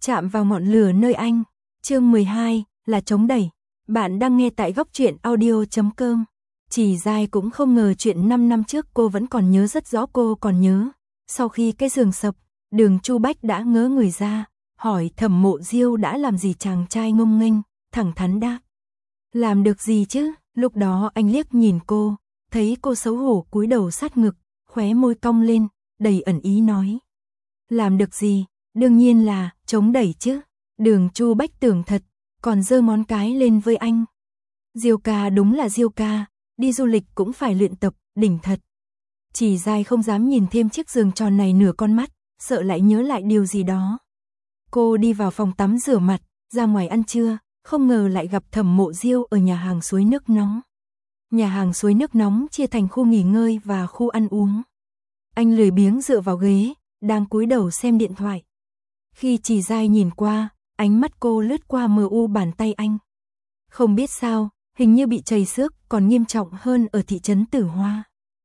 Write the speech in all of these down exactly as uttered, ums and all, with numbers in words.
Chạm vào ngọn lửa nơi anh. Chương mười hai là chống đẩy. Bạn đang nghe tại góc truyện audio chấm com. Chỉ Giai cũng không ngờ chuyện năm năm trước cô vẫn còn nhớ rất rõ, cô còn nhớ. Sau khi cái giường sập, Đường Chu Bách đã ngớ người ra, hỏi Thẩm Mộ Diêu đã làm gì. Chàng trai ngông nghênh, thẳng thắn đáp. Làm được gì chứ? Lúc đó anh liếc nhìn cô, thấy cô xấu hổ cúi đầu sát ngực, khóe môi cong lên, đầy ẩn ý nói. Làm được gì? Đương nhiên là chống đẩy chứ. Đường Chu Bách tưởng thật, còn giơ ngón cái lên với anh. Diêu ca đúng là Diêu ca, đi du lịch cũng phải luyện tập, đỉnh thật. Chỉ Giai không dám nhìn thêm chiếc giường tròn này nửa con mắt, sợ lại nhớ lại điều gì đó. Cô đi vào phòng tắm rửa mặt, ra ngoài ăn trưa, không ngờ lại gặp Thẩm Mộ Diêu ở nhà hàng suối nước nóng. Nhà hàng suối nước nóng chia thành khu nghỉ ngơi và khu ăn uống. Anh lười biếng dựa vào ghế, đang cúi đầu xem điện thoại. Khi Chỉ Giai nhìn qua, ánh mắt cô lướt qua mờ u bàn tay anh. Không biết sao, hình như bị trầy xước, còn nghiêm trọng hơn ở thị trấn Tử Hoa.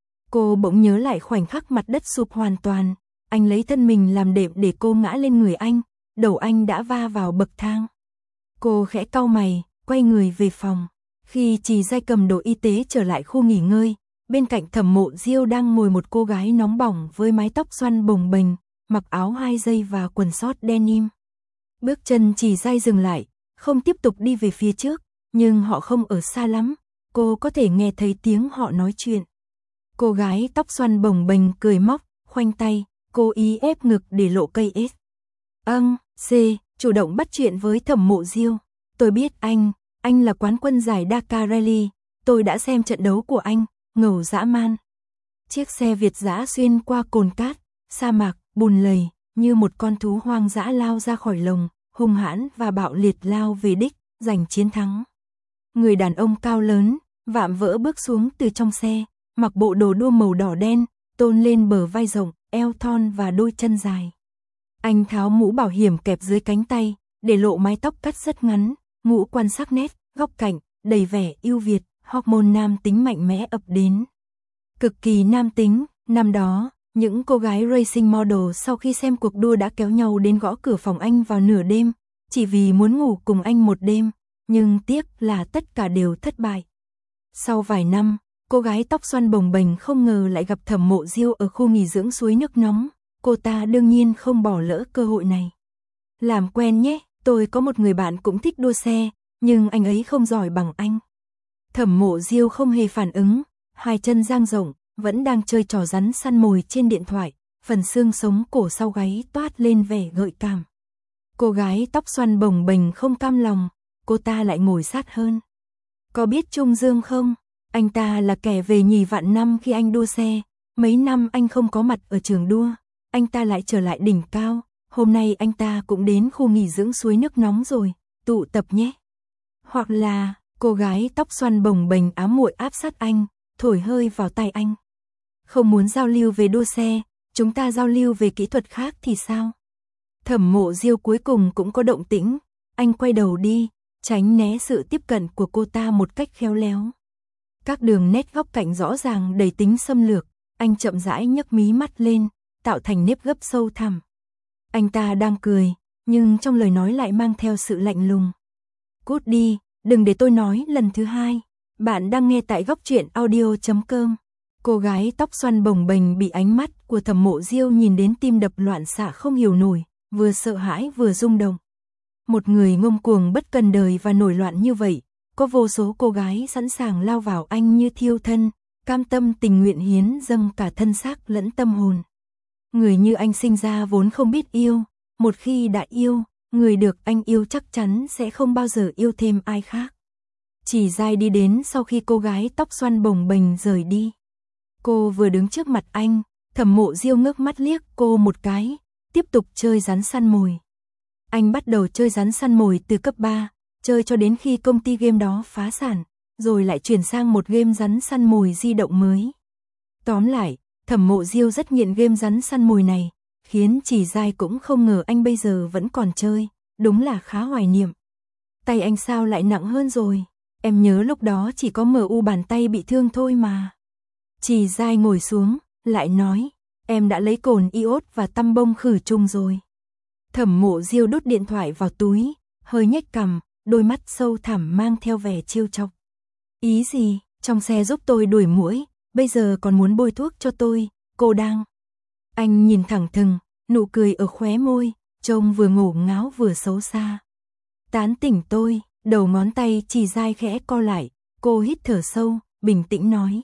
Cô bỗng nhớ lại khoảnh khắc mặt đất sụp hoàn toàn, anh lấy thân mình làm đệm để cô ngã lên người anh, đầu anh đã va vào bậc thang. Cô khẽ cau mày, quay người về phòng. Khi Chỉ Giai cầm đồ y tế trở lại khu nghỉ ngơi, bên cạnh Thẩm Mộ Diêu đang ngồi một cô gái nóng bỏng với mái tóc xoăn bồng bềnh, mặc áo hai dây và quần sót denim. Bước chân Chỉ Giai dừng lại, không tiếp tục đi về phía trước, nhưng họ không ở xa lắm, cô có thể nghe thấy tiếng họ nói chuyện. Cô gái tóc xoăn bồng bềnh cười móc, khoanh tay, cô ý ép ngực để lộ cây S. Âng, C, chủ động bắt chuyện với Thẩm Mộ Diêu. Tôi biết anh, anh là quán quân giải Dakar Rally, tôi đã xem trận đấu của anh, ngầu dã man. Chiếc xe Việt dã xuyên qua cồn cát, sa mạc, bùn lầy, như một con thú hoang dã lao ra khỏi lồng, hung hãn và bạo liệt lao về đích, giành chiến thắng. Người đàn ông cao lớn, vạm vỡ bước xuống từ trong xe, mặc bộ đồ đua màu đỏ đen, tôn lên bờ vai rộng, eo thon và đôi chân dài. Anh tháo mũ bảo hiểm kẹp dưới cánh tay, để lộ mái tóc cắt rất ngắn, ngũ quan sắc nét, góc cạnh, đầy vẻ yêu Việt, hormone nam tính mạnh mẽ ập đến. Cực kỳ nam tính, năm đó, những cô gái racing model sau khi xem cuộc đua đã kéo nhau đến gõ cửa phòng anh vào nửa đêm, chỉ vì muốn ngủ cùng anh một đêm, nhưng tiếc là tất cả đều thất bại. Sau vài năm, cô gái tóc xoăn bồng bềnh không ngờ lại gặp Thẩm Mộ Diêu ở khu nghỉ dưỡng suối nước nóng, cô ta đương nhiên không bỏ lỡ cơ hội này. Làm quen nhé, tôi có một người bạn cũng thích đua xe, nhưng anh ấy không giỏi bằng anh. Thẩm Mộ Diêu không hề phản ứng, hai chân dang rộng, vẫn đang chơi trò rắn săn mồi trên điện thoại, phần xương sống cổ sau gáy toát lên vẻ gợi cảm. Cô gái tóc xoăn bồng bềnh không cam lòng, cô ta lại ngồi sát hơn. Có biết Trung Dương không? Anh ta là kẻ về nhì vạn năm khi anh đua xe, mấy năm anh không có mặt ở trường đua, anh ta lại trở lại đỉnh cao, hôm nay anh ta cũng đến khu nghỉ dưỡng suối nước nóng rồi, tụ tập nhé. Hoặc là, cô gái tóc xoăn bồng bềnh ám muội áp sát anh, thổi hơi vào tai anh. Không muốn giao lưu về đua xe, chúng ta giao lưu về kỹ thuật khác thì sao? Thẩm Mộ Diêu cuối cùng cũng có động tĩnh, anh quay đầu đi, tránh né sự tiếp cận của cô ta một cách khéo léo. Các đường nét góc cạnh rõ ràng đầy tính xâm lược, anh chậm rãi nhấc mí mắt lên, tạo thành nếp gấp sâu thẳm. Anh ta đang cười, nhưng trong lời nói lại mang theo sự lạnh lùng. Cút đi, đừng để tôi nói lần thứ hai. Bạn đang nghe tại góc truyện audio chấm com. Cô gái tóc xoăn bồng bềnh bị ánh mắt của Thẩm Mộ Diêu nhìn đến tim đập loạn xạ không hiểu nổi, vừa sợ hãi vừa rung động. Một người ngông cuồng bất cần đời và nổi loạn như vậy, có vô số cô gái sẵn sàng lao vào anh như thiêu thân, cam tâm tình nguyện hiến dâng cả thân xác lẫn tâm hồn. Người như anh sinh ra vốn không biết yêu, một khi đã yêu, người được anh yêu chắc chắn sẽ không bao giờ yêu thêm ai khác. Chỉ Giai đi đến sau khi cô gái tóc xoăn bồng bềnh rời đi. Cô vừa đứng trước mặt anh, Thẩm Mộ Diêu ngước mắt liếc cô một cái, tiếp tục chơi rắn săn mồi. Anh bắt đầu chơi rắn săn mồi từ cấp ba, chơi cho đến khi công ty game đó phá sản, rồi lại chuyển sang một game rắn săn mồi di động mới. Tóm lại, Thẩm Mộ Diêu rất nghiện game rắn săn mồi này, khiến Chỉ Giai cũng không ngờ anh bây giờ vẫn còn chơi, đúng là khá hoài niệm. Tay anh sao lại nặng hơn rồi? Em nhớ lúc đó chỉ có em u bàn tay bị thương thôi mà. Chỉ Giai ngồi xuống, lại nói, em đã lấy cồn iốt và tăm bông khử trùng rồi. Thẩm Mộ Diêu đút điện thoại vào túi, hơi nhếch cằm, đôi mắt sâu thẳm mang theo vẻ trêu chọc. Ý gì, trong xe giúp tôi đuổi muỗi, bây giờ còn muốn bôi thuốc cho tôi, cô đang. Anh nhìn thẳng thừng, nụ cười ở khóe môi, trông vừa ngổ ngáo vừa xấu xa. Tán tỉnh tôi, đầu ngón tay chỉ dai khẽ co lại, cô hít thở sâu, bình tĩnh nói.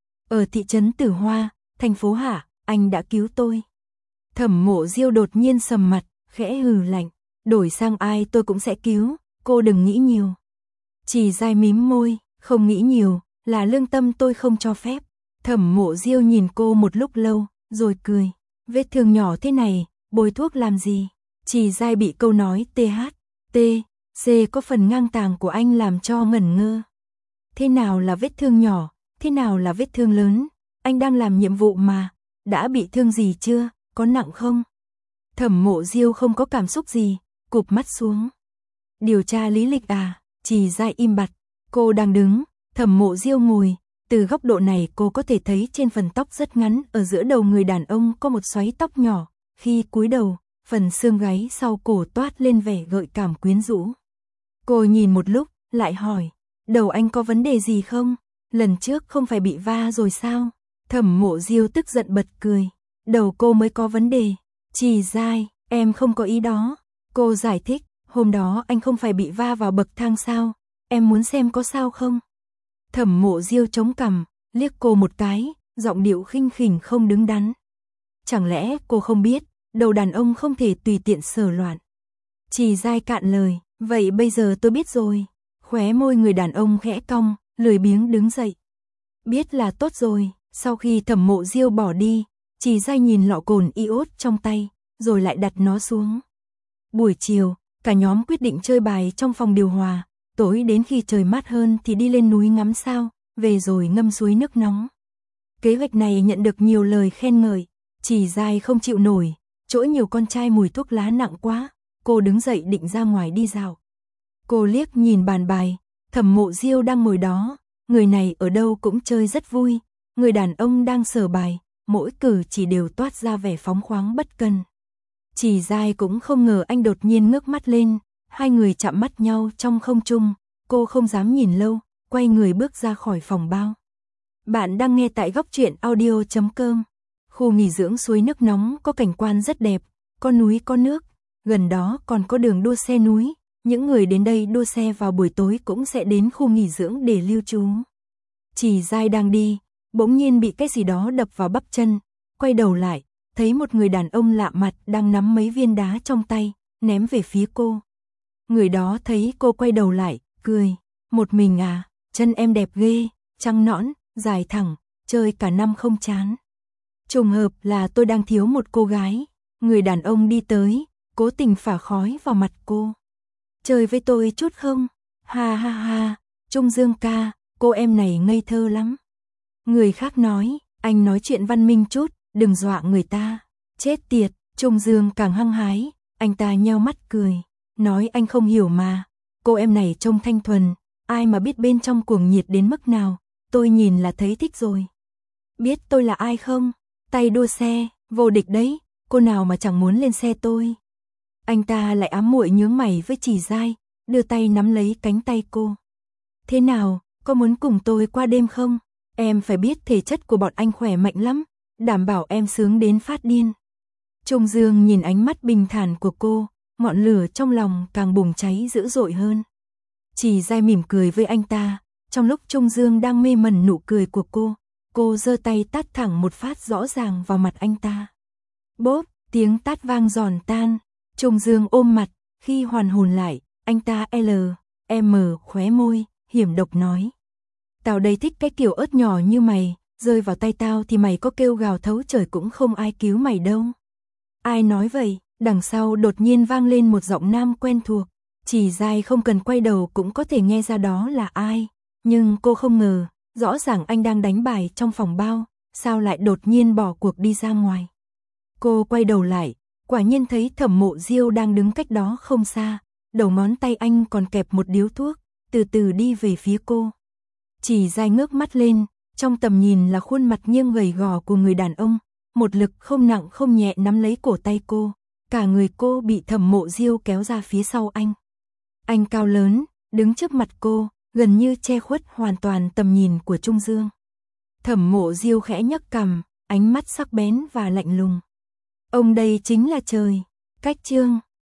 Ở thị trấn Tử Hoa, thành phố Hạ, anh đã cứu tôi. Thẩm Mộ Diêu đột nhiên sầm mặt, khẽ hừ lạnh, đổi sang ai tôi cũng sẽ cứu, cô đừng nghĩ nhiều. Chỉ dai mím môi, không nghĩ nhiều, là lương tâm tôi không cho phép. Thẩm Mộ Diêu nhìn cô một lúc lâu, rồi cười. Vết thương nhỏ thế này, bôi thuốc làm gì? Chỉ dai bị câu nói T H, T, C có phần ngang tàng của anh làm cho ngẩn ngơ. Thế nào là vết thương nhỏ, thế nào là vết thương lớn? Anh đang làm nhiệm vụ mà, đã bị thương gì chưa, có nặng không? Thẩm Mộ Diêu không có cảm xúc gì, cụp mắt xuống. Điều tra lý lịch à? Chỉ dai im bặt, cô đang đứng, Thẩm Mộ Diêu ngồi, từ góc độ này cô có thể thấy trên phần tóc rất ngắn ở giữa đầu người đàn ông có một xoáy tóc nhỏ, khi cúi đầu, phần xương gáy sau cổ toát lên vẻ gợi cảm quyến rũ. Cô nhìn một lúc, lại hỏi, đầu anh có vấn đề gì không? Lần trước không phải bị va rồi sao? Thẩm Mộ Diêu tức giận bật cười, đầu cô mới có vấn đề. Chỉ dai, em không có ý đó. Cô giải thích, hôm đó anh không phải bị va vào bậc thang sao? Em muốn xem có sao không? Thẩm Mộ Diêu chống cằm, liếc cô một cái, giọng điệu khinh khỉnh không đứng đắn. Chẳng lẽ cô không biết, đầu đàn ông không thể tùy tiện sờ loạn. Chỉ dai cạn lời, vậy bây giờ tôi biết rồi. Khóe môi người đàn ông khẽ cong, lười biếng đứng dậy. Biết là tốt rồi. Sau khi Thẩm Mộ Diêu bỏ đi, Chỉ dai nhìn lọ cồn iốt trong tay, rồi lại đặt nó xuống. Buổi chiều, cả nhóm quyết định chơi bài trong phòng điều hòa, tối đến khi trời mát hơn thì đi lên núi ngắm sao, về rồi ngâm suối nước nóng. Kế hoạch này nhận được nhiều lời khen ngợi, Chỉ dai không chịu nổi, chỗ nhiều con trai mùi thuốc lá nặng quá, cô đứng dậy định ra ngoài đi dạo. Cô liếc nhìn bàn bài, Thẩm Mộ Diêu đang ngồi đó, người này ở đâu cũng chơi rất vui, người đàn ông đang sờ bài, mỗi cử chỉ đều toát ra vẻ phóng khoáng bất cần. Chỉ dai cũng không ngờ anh đột nhiên ngước mắt lên, hai người chạm mắt nhau trong không trung, cô không dám nhìn lâu, quay người bước ra khỏi phòng bao. Bạn đang nghe tại góc truyện audio chấm com. Khu nghỉ dưỡng suối nước nóng có cảnh quan rất đẹp, có núi có nước, gần đó còn có đường đua xe núi, những người đến đây đua xe vào buổi tối cũng sẽ đến khu nghỉ dưỡng để lưu trú. Chỉ dai đang đi, bỗng nhiên bị cái gì đó đập vào bắp chân, quay đầu lại, thấy một người đàn ông lạ mặt đang nắm mấy viên đá trong tay, ném về phía cô. Người đó thấy cô quay đầu lại, cười, một mình à, chân em đẹp ghê, trắng nõn, dài thẳng, chơi cả năm không chán. Trùng hợp là tôi đang thiếu một cô gái, người đàn ông đi tới, cố tình phả khói vào mặt cô. Chơi với tôi chút không? Ha ha ha, Trung Dương ca, cô em này ngây thơ lắm. Người khác nói, anh nói chuyện văn minh chút, đừng dọa người ta. Chết tiệt, Trung Dương càng hăng hái, anh ta nheo mắt cười, nói anh không hiểu mà, cô em này trông thanh thuần, ai mà biết bên trong cuồng nhiệt đến mức nào, tôi nhìn là thấy thích rồi. Biết tôi là ai không? Tay đua xe, vô địch đấy, cô nào mà chẳng muốn lên xe tôi. Anh ta lại ám muội nhướng mày với Chỉ dai, đưa tay nắm lấy cánh tay cô. Thế nào, có muốn cùng tôi qua đêm không? Em phải biết thể chất của bọn anh khỏe mạnh lắm, đảm bảo em sướng đến phát điên. Trung Dương nhìn ánh mắt bình thản của cô, ngọn lửa trong lòng càng bùng cháy dữ dội hơn. Chỉ dai mỉm cười với anh ta, trong lúc Trung Dương đang mê mẩn nụ cười của cô, cô giơ tay tát thẳng một phát rõ ràng vào mặt anh ta. Bốp, tiếng tát vang giòn tan, Trung Dương ôm mặt, khi hoàn hồn lại, anh ta L, M khóe môi, hiểm độc nói. Tao đây thích cái kiểu ớt nhỏ như mày, rơi vào tay tao thì mày có kêu gào thấu trời cũng không ai cứu mày đâu. Ai nói vậy? Đằng sau đột nhiên vang lên một giọng nam quen thuộc, Chỉ dai không cần quay đầu cũng có thể nghe ra đó là ai, nhưng cô không ngờ, rõ ràng anh đang đánh bài trong phòng bao, sao lại đột nhiên bỏ cuộc đi ra ngoài. Cô quay đầu lại, quả nhiên thấy Thẩm Mộ Diêu đang đứng cách đó không xa, đầu ngón tay anh còn kẹp một điếu thuốc, từ từ đi về phía cô. Chỉ dai ngước mắt lên, trong tầm nhìn là khuôn mặt nghiêng gầy gò của người đàn ông, một lực không nặng không nhẹ nắm lấy cổ tay cô, cả người cô bị Thẩm Mộ Diêu kéo ra phía sau anh. Anh cao lớn, đứng trước mặt cô, gần như che khuất hoàn toàn tầm nhìn của Trung Dương. Thẩm Mộ Diêu khẽ nhấc cằm, ánh mắt sắc bén và lạnh lùng. Ông đây chính là trời. Cách chương